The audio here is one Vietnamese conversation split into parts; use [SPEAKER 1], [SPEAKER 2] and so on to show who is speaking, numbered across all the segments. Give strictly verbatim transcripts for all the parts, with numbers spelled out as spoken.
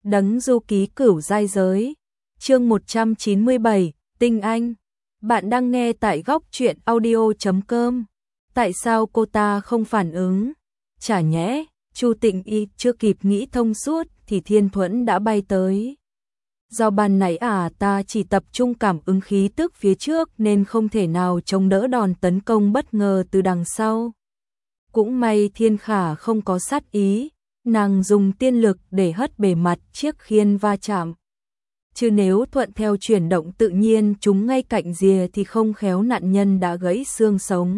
[SPEAKER 1] Đấng du ký cửu giai giới. Chương một trăm chín mươi bảy, Tinh Anh. Bạn đang nghe tại góc truyện audio chấm com. Tại sao cô ta không phản ứng? Chả nhẽ, Chu Tịnh Y chưa kịp nghĩ thông suốt thì Thiên Thuẫn đã bay tới. Do ban nãy à ta chỉ tập trung cảm ứng khí tức phía trước nên không thể nào chống đỡ đòn tấn công bất ngờ từ đằng sau. Cũng may Thiên Khả không có sát ý, nàng dùng tiên lực để hất bề mặt chiếc khiên va chạm. Chứ nếu thuận theo chuyển động tự nhiên chúng ngay cạnh rìa thì không khéo nạn nhân đã gãy xương sống.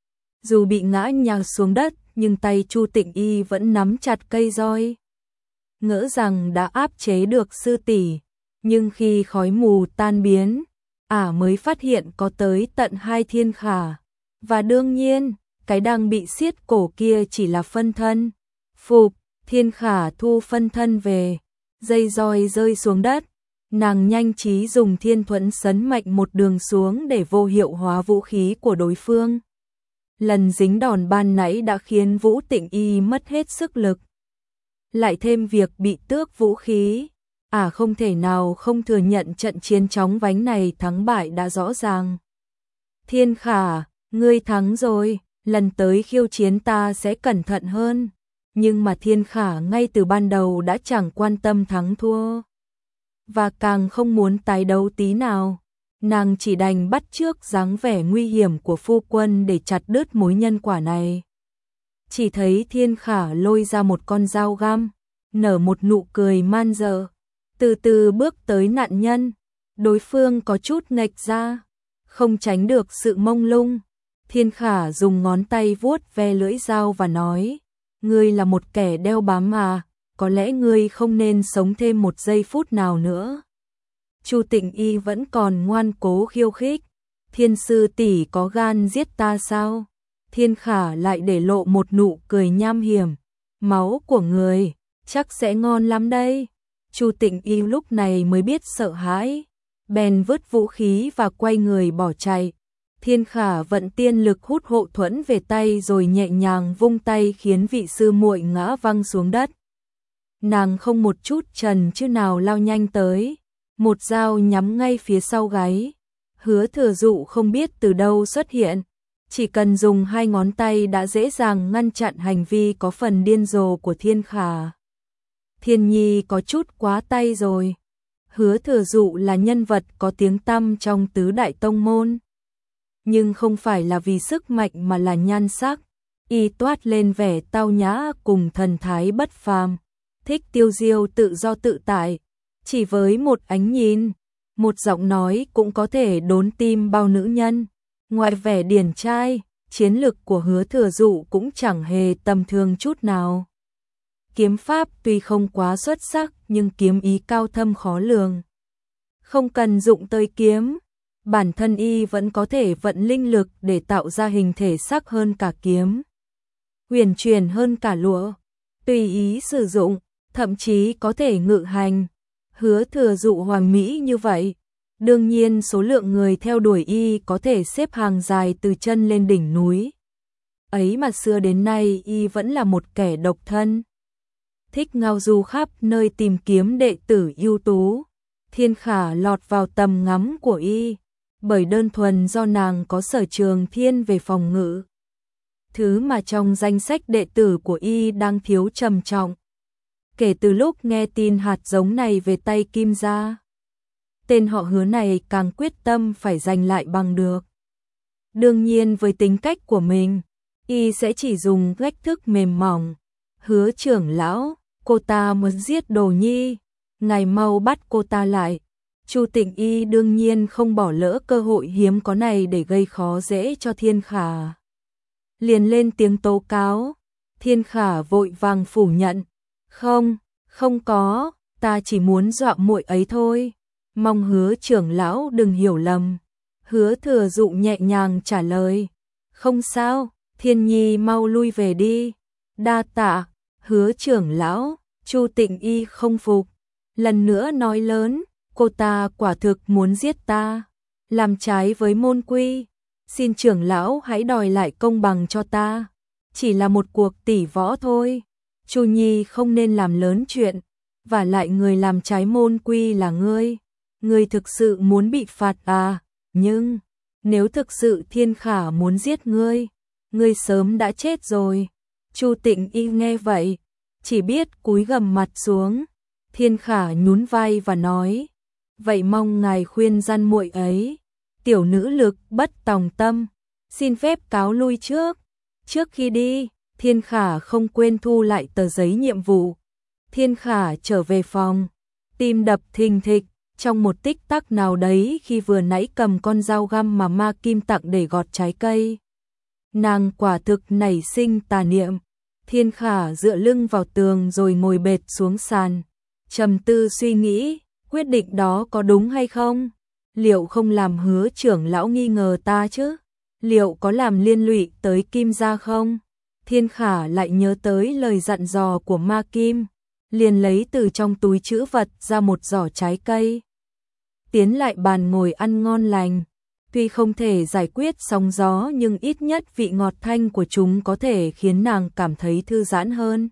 [SPEAKER 1] Dù bị ngã nhào xuống đất nhưng tay Chu Tịnh Y vẫn nắm chặt cây roi. Ngỡ rằng đã áp chế được sư tỷ, nhưng khi khói mù tan biến, ả mới phát hiện có tới tận hai Thiên Khả. Và đương nhiên, cái đang bị siết cổ kia chỉ là phân thân. Phục, Thiên Khả thu phân thân về, dây roi rơi xuống đất. Nàng nhanh trí dùng Thiên Thuẫn sấn mạnh một đường xuống để vô hiệu hóa vũ khí của đối phương. Lần dính đòn ban nãy đã khiến Vũ Tịnh Y mất hết sức lực. Lại thêm việc bị tước vũ khí, ả à không thể nào không thừa nhận trận chiến chóng vánh này thắng bại đã rõ ràng. Thiên Khả, ngươi thắng rồi, lần tới khiêu chiến ta sẽ cẩn thận hơn. Nhưng mà Thiên Khả ngay từ ban đầu đã chẳng quan tâm thắng thua. Và càng không muốn tái đấu tí nào. Nàng chỉ đành bắt chước dáng vẻ nguy hiểm của phu quân để chặt đứt mối nhân quả này. Chỉ thấy Thiên Khả lôi ra một con dao găm, nở một nụ cười man dợ, từ từ bước tới nạn nhân. Đối phương có chút nghệch ra, không tránh được sự mông lung. Thiên Khả dùng ngón tay vuốt ve lưỡi dao và nói, ngươi là một kẻ đeo bám mà, có lẽ ngươi không nên sống thêm một giây phút nào nữa. Chu Tịnh Y vẫn còn ngoan cố khiêu khích, Thiên sư tỷ có gan giết ta sao? Thiên Khả lại để lộ một nụ cười nham hiểm, máu của người chắc sẽ ngon lắm đây. Chu Tịnh Y lúc này mới biết sợ hãi, bèn vứt vũ khí và quay người bỏ chạy. Thiên Khả vận tiên lực hút hộ thuẫn về tay rồi nhẹ nhàng vung tay khiến vị sư muội ngã văng xuống đất. Nàng không một chút chần chừ nào lao nhanh tới, một dao nhắm ngay phía sau gáy. Hứa Thừa Dụ không biết từ đâu xuất hiện, chỉ cần dùng hai ngón tay đã dễ dàng ngăn chặn hành vi có phần điên rồ của Thiên Khả. Thiên Nhi có chút quá tay rồi. Hứa Thừa Dụ là nhân vật có tiếng tăm trong tứ đại tông môn, nhưng không phải là vì sức mạnh mà là nhan sắc. Y toát lên vẻ tao nhã cùng thần thái bất phàm, thích tiêu diêu tự do tự tại. Chỉ với một ánh nhìn, một giọng nói cũng có thể đốn tim bao nữ nhân. Ngoài vẻ điển trai, chiến lực của Hứa Thừa Dụ cũng chẳng hề tầm thường chút nào. Kiếm pháp tuy không quá xuất sắc nhưng kiếm ý cao thâm khó lường. Không cần dụng tới kiếm, bản thân y vẫn có thể vận linh lực để tạo ra hình thể sắc hơn cả kiếm, huyền chuyển hơn cả lụa, tùy ý sử dụng, thậm chí có thể ngự hành. Hứa Thừa Dụ hoàn mỹ như vậy, đương nhiên số lượng người theo đuổi y có thể xếp hàng dài từ chân lên đỉnh núi. Ấy mà xưa đến nay y vẫn là một kẻ độc thân, thích ngao du khắp nơi tìm kiếm đệ tử ưu tú. Thiên Khả lọt vào tầm ngắm của y, bởi đơn thuần do nàng có sở trường thiên về phòng ngự, thứ mà trong danh sách đệ tử của y đang thiếu trầm trọng. Kể từ lúc nghe tin hạt giống này về tay Kim gia, tên họ Hứa này càng quyết tâm phải giành lại bằng được. Đương nhiên với tính cách của mình, y sẽ chỉ dùng cách thức mềm mỏng. Hứa trưởng lão, cô ta muốn giết Đồ Nhi, ngài mau bắt cô ta lại. Chu Tịnh Y đương nhiên không bỏ lỡ cơ hội hiếm có này để gây khó dễ cho Thiên Khả. Liền lên tiếng tố cáo. Thiên Khả vội vàng phủ nhận, không, không có, ta chỉ muốn dọa muội ấy thôi, mong Hứa trưởng lão đừng hiểu lầm. Hứa Thừa Dụ nhẹ nhàng trả lời, không sao, Thiên Nhi mau lui về đi. Đa tạ, Hứa trưởng lão. Chu Tịnh Y không phục, lần nữa nói lớn, cô ta quả thực muốn giết ta, làm trái với môn quy, xin trưởng lão hãy đòi lại công bằng cho ta, chỉ là một cuộc tỷ võ thôi. Chu Nhi không nên làm lớn chuyện. Và lại người làm trái môn quy là ngươi. Ngươi thực sự muốn bị phạt à? Nhưng, nếu thực sự Thiên Khả muốn giết ngươi, ngươi sớm đã chết rồi. Chu Tịnh Y nghe vậy, chỉ biết cúi gằm mặt xuống. Thiên Khả nhún vai và nói, vậy mong ngài khuyên gian muội ấy. Tiểu nữ lực bất tòng tâm, xin phép cáo lui trước. Trước khi đi, Thiên Khả không quên thu lại tờ giấy nhiệm vụ. Thiên Khả trở về phòng, tim đập thình thịch. Trong một tích tắc nào đấy khi vừa nãy cầm con dao găm mà Ma Kim tặng để gọt trái cây, nàng quả thực nảy sinh tà niệm. Thiên Khả dựa lưng vào tường rồi ngồi bệt xuống sàn, trầm tư suy nghĩ, quyết định đó có đúng hay không? Liệu không làm Hứa trưởng lão nghi ngờ ta chứ? Liệu có làm liên lụy tới Kim gia không? Thiên Khả lại nhớ tới lời dặn dò của Ma Kim, liền lấy từ trong túi trữ vật ra một giỏ trái cây. Tiến lại bàn ngồi ăn ngon lành. Tuy không thể giải quyết sóng gió nhưng ít nhất vị ngọt thanh của chúng có thể khiến nàng cảm thấy thư giãn hơn.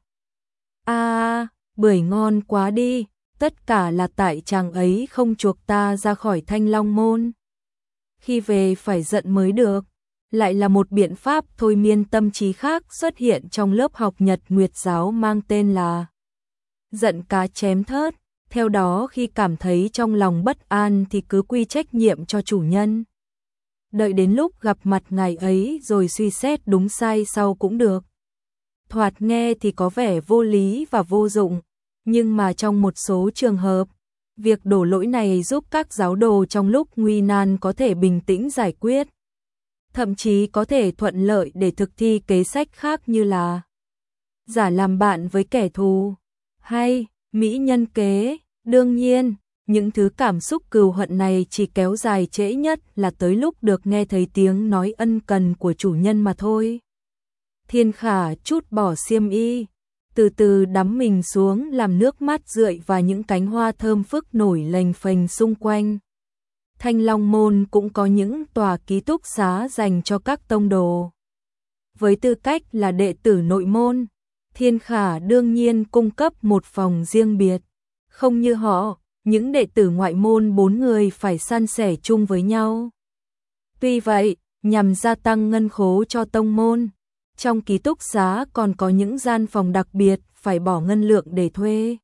[SPEAKER 1] À, bưởi ngon quá đi, tất cả là tại chàng ấy không chuộc ta ra khỏi Thanh Long môn. Khi về phải giận mới được. Lại là một biện pháp thôi miên tâm trí khác xuất hiện trong lớp học Nhật Nguyệt giáo mang tên là giận cá chém thớt. Theo đó khi cảm thấy trong lòng bất an thì cứ quy trách nhiệm cho chủ nhân. Đợi đến lúc gặp mặt ngày ấy rồi suy xét đúng sai sau cũng được. Thoạt nghe thì có vẻ vô lý và vô dụng, nhưng mà trong một số trường hợp, việc đổ lỗi này giúp các giáo đồ trong lúc nguy nan có thể bình tĩnh giải quyết. Thậm chí có thể thuận lợi để thực thi kế sách khác như là giả làm bạn với kẻ thù, hay mỹ nhân kế. Đương nhiên, những thứ cảm xúc cừu hận này chỉ kéo dài trễ nhất là tới lúc được nghe thấy tiếng nói ân cần của chủ nhân mà thôi. Thiên Khả trút bỏ xiêm y, từ từ đắm mình xuống làm nước mắt rượi và những cánh hoa thơm phức nổi lềnh phềnh xung quanh. Thanh Long môn cũng có những tòa ký túc xá dành cho các tông đồ. Với tư cách là đệ tử nội môn, Thiên Khả đương nhiên cung cấp một phòng riêng biệt. Không như họ, những đệ tử ngoại môn bốn người phải san sẻ chung với nhau. Tuy vậy, nhằm gia tăng ngân khố cho tông môn, trong ký túc xá còn có những gian phòng đặc biệt phải bỏ ngân lượng để thuê.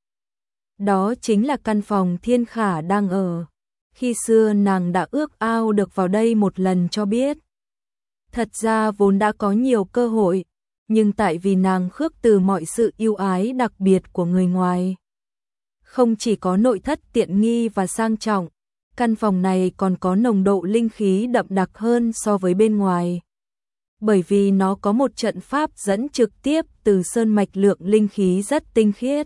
[SPEAKER 1] Đó chính là căn phòng Thiên Khả đang ở. Khi xưa nàng đã ước ao được vào đây một lần cho biết. Thật ra vốn đã có nhiều cơ hội, nhưng tại vì nàng khước từ mọi sự ưu ái đặc biệt của người ngoài. Không chỉ có nội thất tiện nghi và sang trọng, căn phòng này còn có nồng độ linh khí đậm đặc hơn so với bên ngoài. Bởi vì nó có một trận pháp dẫn trực tiếp từ sơn mạch lượng linh khí rất tinh khiết,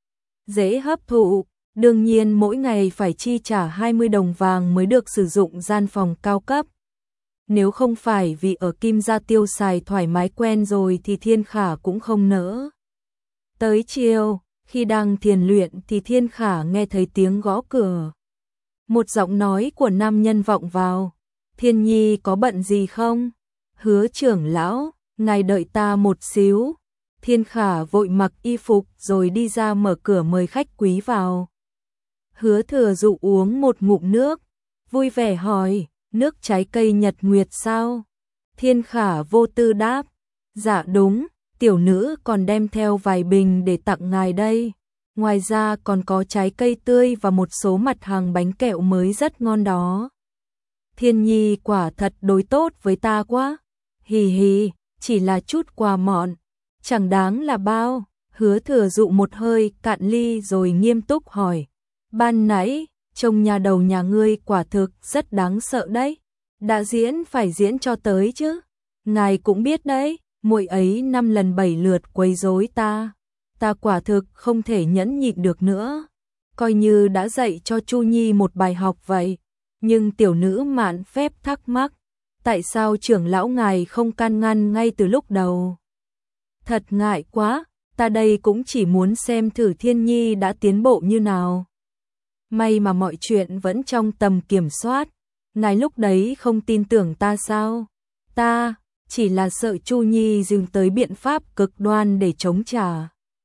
[SPEAKER 1] dễ hấp thụ. Đương nhiên mỗi ngày phải chi trả hai mươi đồng vàng mới được sử dụng gian phòng cao cấp. Nếu không phải vì ở Kim gia tiêu xài thoải mái quen rồi thì Thiên Khả cũng không nỡ. Tới chiều, khi đang thiền luyện thì Thiên Khả nghe thấy tiếng gõ cửa. Một giọng nói của nam nhân vọng vào. Thiên Nhi có bận gì không? Hứa trưởng lão, ngài đợi ta một xíu. Thiên Khả vội mặc y phục rồi đi ra mở cửa mời khách quý vào. Hứa Thừa Dụ uống một ngụm nước, vui vẻ hỏi, nước trái cây Nhật Nguyệt sao? Thiên Khả vô tư đáp, dạ đúng, tiểu nữ còn đem theo vài bình để tặng ngài đây. Ngoài ra còn có trái cây tươi và một số mặt hàng bánh kẹo mới rất ngon đó. Thiên Nhi quả thật đối tốt với ta quá. Hì hì, chỉ là chút quà mọn, chẳng đáng là bao. Hứa Thừa Dụ một hơi cạn ly rồi nghiêm túc hỏi. Ban nãy, trông nhà đầu nhà ngươi quả thực rất đáng sợ đấy. Đã diễn phải diễn cho tới chứ. Ngài cũng biết đấy, muội ấy năm lần bảy lượt quấy rối ta. Ta quả thực không thể nhẫn nhịn được nữa. Coi như đã dạy cho Chu Nhi một bài học vậy. Nhưng tiểu nữ mạn phép thắc mắc. Tại sao trưởng lão ngài không can ngăn ngay từ lúc đầu? Thật ngại quá, ta đây cũng chỉ muốn xem thử Thiên Nhi đã tiến bộ như nào. May mà mọi chuyện vẫn trong tầm kiểm soát. Ngài lúc đấy không tin tưởng ta sao? Ta chỉ là sợ Chu Nhi dùng tới biện pháp cực đoan để chống trả.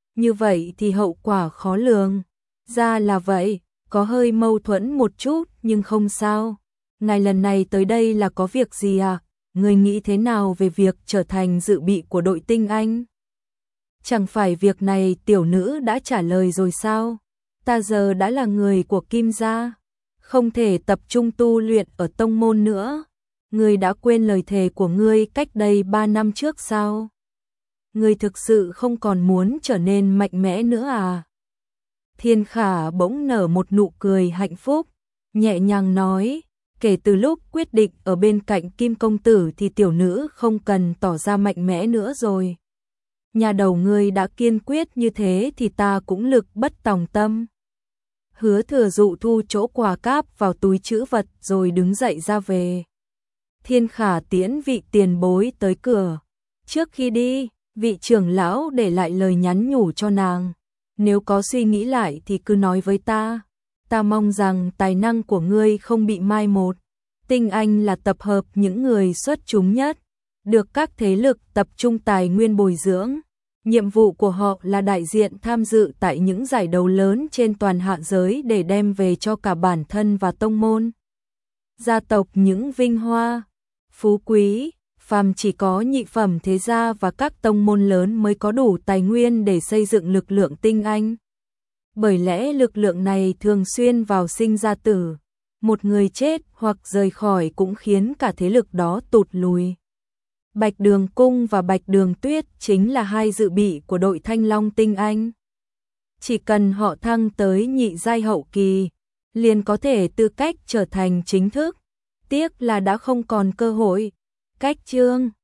[SPEAKER 1] như vậy thì hậu quả khó lường. Ra là vậy, có hơi mâu thuẫn một chút nhưng không sao. Ngài lần này tới đây là có việc gì à? Người nghĩ thế nào về việc trở thành dự bị của đội tinh anh? Chẳng phải việc này tiểu nữ đã trả lời rồi sao? Ta giờ đã là người của Kim gia, không thể tập trung tu luyện ở tông môn nữa. Ngươi đã quên lời thề của ngươi cách đây ba năm trước sao? Ngươi thực sự không còn muốn trở nên mạnh mẽ nữa à? Thiên Khả bỗng nở một nụ cười hạnh phúc, nhẹ nhàng nói, kể từ lúc quyết định ở bên cạnh Kim công tử thì tiểu nữ không cần tỏ ra mạnh mẽ nữa rồi. Nhà đầu ngươi đã kiên quyết như thế thì ta cũng lực bất tòng tâm. Hứa Thừa Dụ thu chỗ quà cáp vào túi trữ vật rồi đứng dậy ra về. Thiên Khả tiễn vị tiền bối tới cửa. Trước khi đi, vị trưởng lão để lại lời nhắn nhủ cho nàng. Nếu có suy nghĩ lại thì cứ nói với ta. Ta mong rằng tài năng của ngươi không bị mai một. Tinh Anh là tập hợp những người xuất chúng nhất, được các thế lực tập trung tài nguyên bồi dưỡng. Nhiệm vụ của họ là đại diện tham dự tại những giải đấu lớn trên toàn hạ giới để đem về cho cả bản thân và tông môn, gia tộc những vinh hoa, phú quý. Phàm chỉ có nhị phẩm thế gia và các tông môn lớn mới có đủ tài nguyên để xây dựng lực lượng tinh anh. Bởi lẽ lực lượng này thường xuyên vào sinh ra tử, một người chết hoặc rời khỏi cũng khiến cả thế lực đó tụt lùi. Bạch Đường Cung và Bạch Đường Tuyết chính là hai dự bị của đội Thanh Long tinh anh. Chỉ cần họ thăng tới nhị giai hậu kỳ, liền có thể tư cách trở thành chính thức. Tiếc là đã không còn cơ hội. Cách chương